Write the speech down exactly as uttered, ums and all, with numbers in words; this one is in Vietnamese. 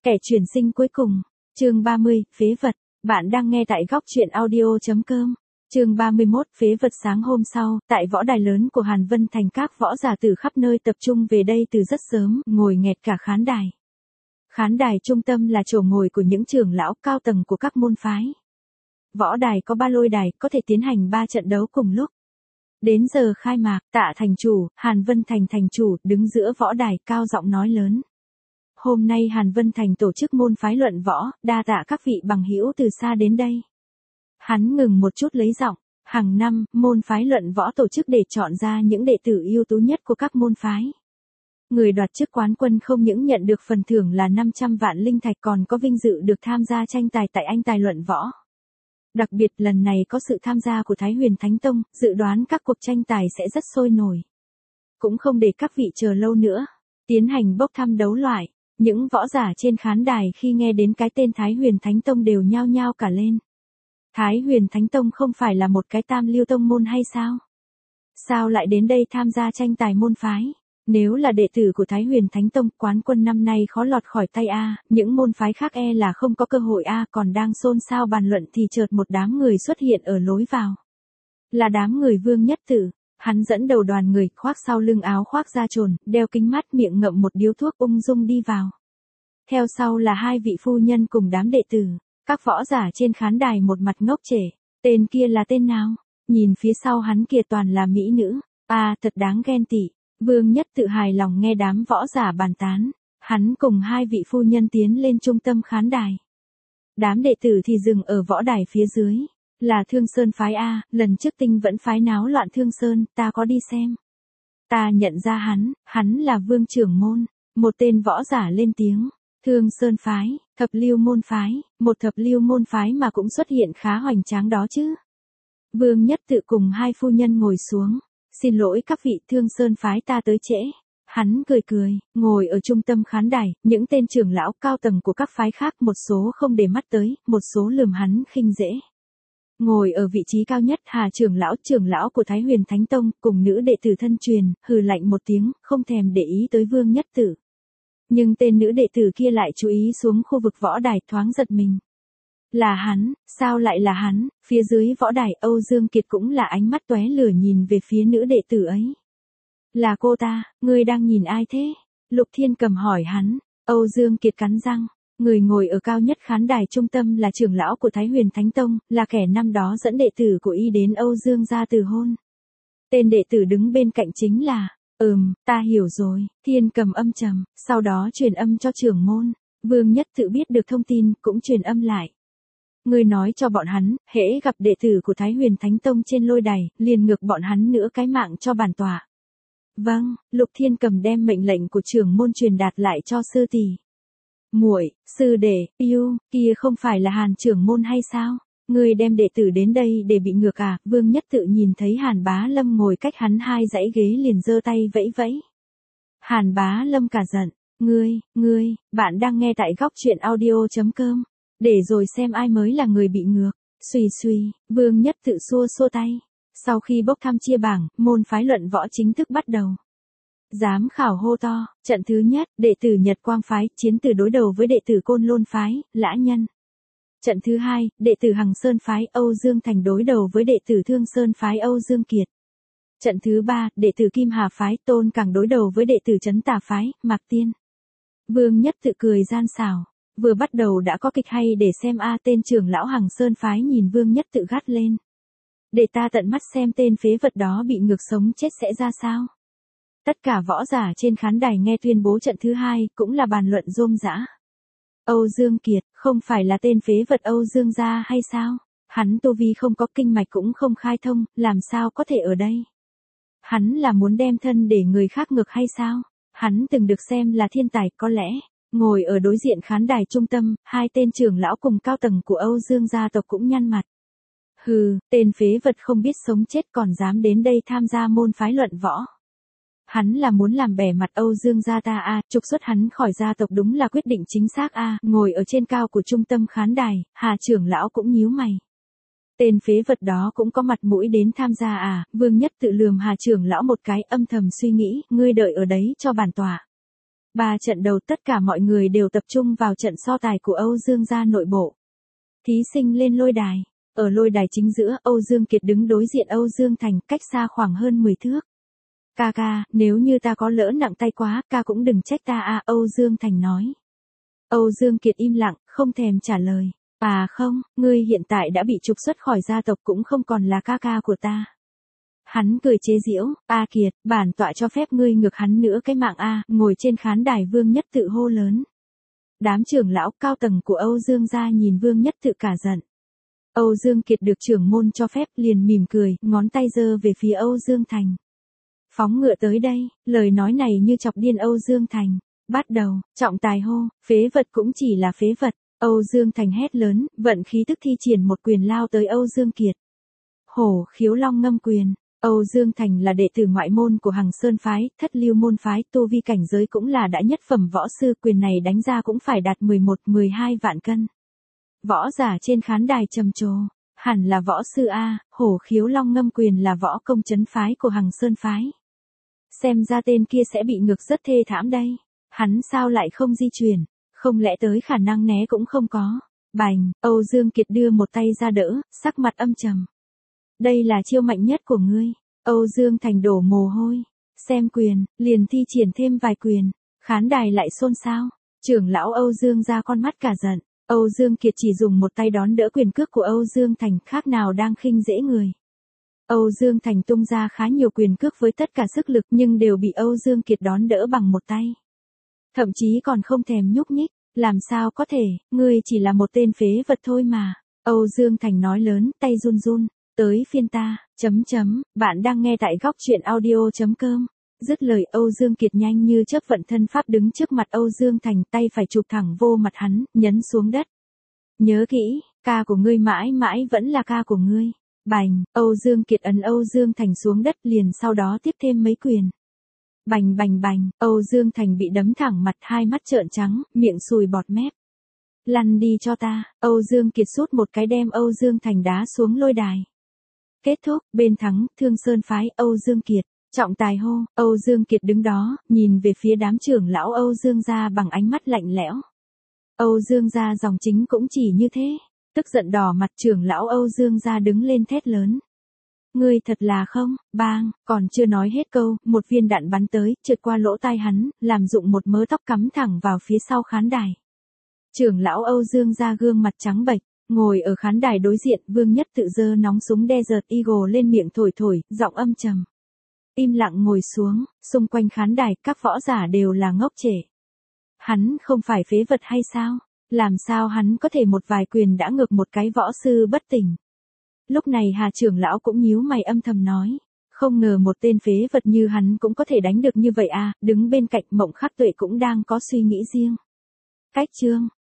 Kẻ chuyển sinh cuối cùng, chương ba mươi, phế vật. Bạn đang nghe tại góc truyện audio.com. Chương ba mươi mốt, phế vật. Sáng hôm sau, tại võ đài lớn của Hàn Vân Thành, các võ giả từ khắp nơi tập trung về đây từ rất sớm, ngồi nghẹt cả khán đài. Khán đài trung tâm là chỗ ngồi của những trưởng lão cao tầng của các môn phái. Võ đài có ba lôi đài, có thể tiến hành ba trận đấu cùng lúc. Đến giờ khai mạc, Tạ thành chủ, Hàn Vân Thành thành chủ, đứng giữa võ đài, cao giọng nói lớn. Hôm nay Hàn Vân Thành tổ chức môn phái luận võ, đa tạ các vị bằng hữu từ xa đến đây. Hắn ngừng một chút lấy giọng, hàng năm, môn phái luận võ tổ chức để chọn ra những đệ tử ưu tú nhất của các môn phái. Người đoạt chức quán quân không những nhận được phần thưởng là năm trăm vạn linh thạch, còn có vinh dự được tham gia tranh tài tại Anh Tài luận võ. Đặc biệt lần này có sự tham gia của Thái Huyền Thánh Tông, dự đoán các cuộc tranh tài sẽ rất sôi nổi. Cũng không để các vị chờ lâu nữa, tiến hành bốc thăm đấu loại. Những võ giả trên khán đài khi nghe đến cái tên Thái Huyền Thánh Tông đều nhao nhao cả lên. Thái Huyền Thánh Tông không phải là một cái tam lưu tông môn hay sao? Sao lại đến đây tham gia tranh tài môn phái? Nếu là đệ tử của Thái Huyền Thánh Tông, quán quân năm nay khó lọt khỏi tay A, những môn phái khác e là không có cơ hội A. Còn đang xôn xao bàn luận thì chợt một đám người xuất hiện ở lối vào. Là đám người Vương Nhất Tử. Hắn dẫn đầu đoàn người, khoác sau lưng áo khoác da trồn, đeo kính mắt, miệng ngậm một điếu thuốc, ung dung đi vào. Theo sau là hai vị phu nhân cùng đám đệ tử. Các võ giả trên khán đài một mặt ngốc trệ. Tên kia là tên nào? Nhìn phía sau hắn kia toàn là mỹ nữ. À, thật đáng ghen tị. Vương Nhất Tự hài lòng nghe đám võ giả bàn tán. Hắn cùng hai vị phu nhân tiến lên trung tâm khán đài. Đám đệ tử thì dừng ở võ đài phía dưới. Là Thương Sơn phái A, lần trước Tinh vẫn phái náo loạn Thương Sơn, ta có đi xem. Ta nhận ra hắn, hắn là Vương trưởng môn. Một tên võ giả lên tiếng. Thương Sơn phái, thập lưu môn phái, một thập lưu môn phái mà cũng xuất hiện khá hoành tráng đó chứ. Vương Nhất Tự cùng hai phu nhân ngồi xuống. Xin lỗi các vị, Thương Sơn phái ta tới trễ. Hắn cười cười, ngồi ở trung tâm khán đài, những tên trưởng lão cao tầng của các phái khác một số không để mắt tới, một số lườm hắn khinh dễ. Ngồi ở vị trí cao nhất, Hà trưởng lão, trưởng lão của Thái Huyền Thánh Tông, cùng nữ đệ tử thân truyền, hừ lạnh một tiếng, không thèm để ý tới Vương Nhất Tử. Nhưng tên nữ đệ tử kia lại chú ý xuống khu vực võ đài, thoáng giật mình. Là hắn, sao lại là hắn? Phía dưới võ đài, Âu Dương Kiệt cũng là ánh mắt tóe lửa nhìn về phía nữ đệ tử ấy. Là cô ta, ngươi đang nhìn ai thế? Lục Thiên Cầm hỏi hắn. Âu Dương Kiệt cắn răng. Người ngồi ở cao nhất khán đài trung tâm là trưởng lão của Thái Huyền Thánh Tông, là kẻ năm đó dẫn đệ tử của y đến Âu Dương gia từ hôn. Tên đệ tử đứng bên cạnh chính là, ừm, ta hiểu rồi. Thiên Cầm âm trầm, sau đó truyền âm cho trưởng môn. Vương Nhất Tự biết được thông tin, cũng truyền âm lại. Người nói cho bọn hắn, hễ gặp đệ tử của Thái Huyền Thánh Tông trên lôi đài, liền ngược bọn hắn nửa cái mạng cho bản tọa. Vâng, Lục Thiên Cầm đem mệnh lệnh của trưởng môn truyền đạt lại cho sư tỷ. Muội, sư đệ, yêu, kia không phải là Hàn trưởng môn hay sao? Người đem đệ tử đến đây để bị ngược à? Vương Nhất Tự nhìn thấy Hàn Bá Lâm ngồi cách hắn hai dãy ghế liền giơ tay vẫy vẫy. Hàn Bá Lâm cả giận. Ngươi, ngươi, bạn đang nghe tại góc truyện audio.com. Để rồi xem ai mới là người bị ngược. Xuy xuy, Vương Nhất Tự xua xua tay. Sau khi bốc thăm chia bảng, môn phái luận võ chính thức bắt đầu. Giám khảo hô to, trận thứ nhất, đệ tử Nhật Quang phái, chiến tử đối đầu với đệ tử Côn Lôn phái, Lã Nhân. Trận thứ hai, đệ tử Hằng Sơn phái, Âu Dương Thành đối đầu với đệ tử Thương Sơn phái, Âu Dương Kiệt. Trận thứ ba, đệ tử Kim Hà phái, Tôn Càng đối đầu với đệ tử Trấn Tà phái, Mạc Tiên. Vương Nhất Tự cười gian xảo, vừa bắt đầu đã có kịch hay để xem a. Tên trưởng lão Hằng Sơn phái nhìn Vương Nhất Tự gắt lên. Để ta tận mắt xem tên phế vật đó bị ngược sống chết sẽ ra sao. Tất cả võ giả trên khán đài nghe tuyên bố trận thứ hai, cũng là bàn luận rôm rã. Âu Dương Kiệt, không phải là tên phế vật Âu Dương gia hay sao? Hắn tu vi không có, kinh mạch cũng không khai thông, làm sao có thể ở đây? Hắn là muốn đem thân để người khác ngược hay sao? Hắn từng được xem là thiên tài, có lẽ. Ngồi ở đối diện khán đài trung tâm, hai tên trưởng lão cùng cao tầng của Âu Dương gia tộc cũng nhăn mặt. Hừ, tên phế vật không biết sống chết còn dám đến đây tham gia môn phái luận võ. Hắn là muốn làm bẻ mặt Âu Dương gia ta a, trục xuất hắn khỏi gia tộc đúng là quyết định chính xác a. Ngồi ở trên cao của trung tâm khán đài, Hà trưởng lão cũng nhíu mày. Tên phế vật đó cũng có mặt mũi đến tham gia à? Vương Nhất Tự lườm Hà trưởng lão một cái, âm thầm suy nghĩ, ngươi đợi ở đấy cho bản tọa. Ba trận đầu tất cả mọi người đều tập trung vào trận so tài của Âu Dương gia nội bộ. Thí sinh lên lôi đài. Ở lôi đài chính giữa, Âu Dương Kiệt đứng đối diện Âu Dương Thành, cách xa khoảng hơn mười thước. Ca ca, nếu như ta có lỡ nặng tay quá, ca cũng đừng trách ta à, Âu Dương Thành nói. Âu Dương Kiệt im lặng, không thèm trả lời. À không, ngươi hiện tại đã bị trục xuất khỏi gia tộc cũng không còn là ca ca của ta. Hắn cười chế giễu, A Kiệt, bản tọa cho phép ngươi ngược hắn nữa cái mạng A, ngồi trên khán đài Vương Nhất Tự hô lớn. Đám trưởng lão cao tầng của Âu Dương gia nhìn Vương Nhất Tự cả giận. Âu Dương Kiệt được trưởng môn cho phép liền mỉm cười, ngón tay giơ về phía Âu Dương Thành. Phóng ngựa tới đây, lời nói này như chọc điên Âu Dương Thành. Bắt đầu, trọng tài hô, phế vật cũng chỉ là phế vật. Âu Dương Thành hét lớn, vận khí tức thi triển một quyền lao tới Âu Dương Kiệt. Hổ khiếu long ngâm quyền. Âu Dương Thành là đệ tử ngoại môn của Hằng Sơn phái, Thất Lưu môn phái, tu vi cảnh giới cũng là đã nhất phẩm võ sư, quyền này đánh ra cũng phải đạt mười một mười hai vạn cân. Võ giả trên khán đài trầm trồ, hẳn là võ sư a, hổ khiếu long ngâm quyền là võ công trấn phái của Hằng Sơn phái. Xem ra tên kia sẽ bị ngược rất thê thảm đây. Hắn sao lại không di chuyển, không lẽ tới khả năng né cũng không có. Bành, Âu Dương Kiệt đưa một tay ra đỡ, sắc mặt âm trầm. Đây là chiêu mạnh nhất của ngươi. Âu Dương Thành đổ mồ hôi. Xem quyền, liền thi triển thêm vài quyền. Khán đài lại xôn xao. Trưởng lão Âu Dương ra con mắt cả giận. Âu Dương Kiệt chỉ dùng một tay đón đỡ quyền cước của Âu Dương Thành, khác nào đang khinh dễ người. Âu Dương Thành tung ra khá nhiều quyền cước với tất cả sức lực nhưng đều bị Âu Dương Kiệt đón đỡ bằng một tay. Thậm chí còn không thèm nhúc nhích. Làm sao có thể, ngươi chỉ là một tên phế vật thôi mà. Âu Dương Thành nói lớn, tay run run. Tới phiên ta, chấm chấm, bạn đang nghe tại góc truyện audio.com. Dứt lời Âu Dương Kiệt nhanh như chớp vận thân pháp đứng trước mặt Âu Dương Thành, tay phải chụp thẳng vô mặt hắn, nhấn xuống đất. Nhớ kỹ, ca của ngươi mãi mãi vẫn là ca của ngươi. Bành, Âu Dương Kiệt ấn Âu Dương Thành xuống đất liền sau đó tiếp thêm mấy quyền. Bành bành bành, Âu Dương Thành bị đấm thẳng mặt, hai mắt trợn trắng, miệng sùi bọt mép. Lăn đi cho ta, Âu Dương Kiệt sút một cái đem Âu Dương Thành đá xuống lôi đài. Kết thúc, bên thắng, Thương Sơn phái, Âu Dương Kiệt. Trọng tài hô, Âu Dương Kiệt đứng đó, nhìn về phía đám trưởng lão Âu Dương gia bằng ánh mắt lạnh lẽo. Âu Dương gia dòng chính cũng chỉ như thế. Tức giận đỏ mặt, trưởng lão Âu Dương gia đứng lên thét lớn. Ngươi thật là không, bang, còn chưa nói hết câu, một viên đạn bắn tới, trượt qua lỗ tai hắn, làm rụng một mớ tóc cắm thẳng vào phía sau khán đài. Trưởng lão Âu Dương gia gương mặt trắng bệch, ngồi ở khán đài đối diện, Vương Nhất Tự giơ nóng súng Desert Eagle lên miệng thổi thổi, giọng âm trầm. Im lặng ngồi xuống, xung quanh khán đài, các võ giả đều là ngốc trệ. Hắn không phải phế vật hay sao? Làm sao hắn có thể một vài quyền đã ngược một cái võ sư bất tỉnh? Lúc này Hà trưởng lão cũng nhíu mày âm thầm nói. Không ngờ một tên phế vật như hắn cũng có thể đánh được như vậy à, đứng bên cạnh Mộng Khắc Tuệ cũng đang có suy nghĩ riêng. Cách chương,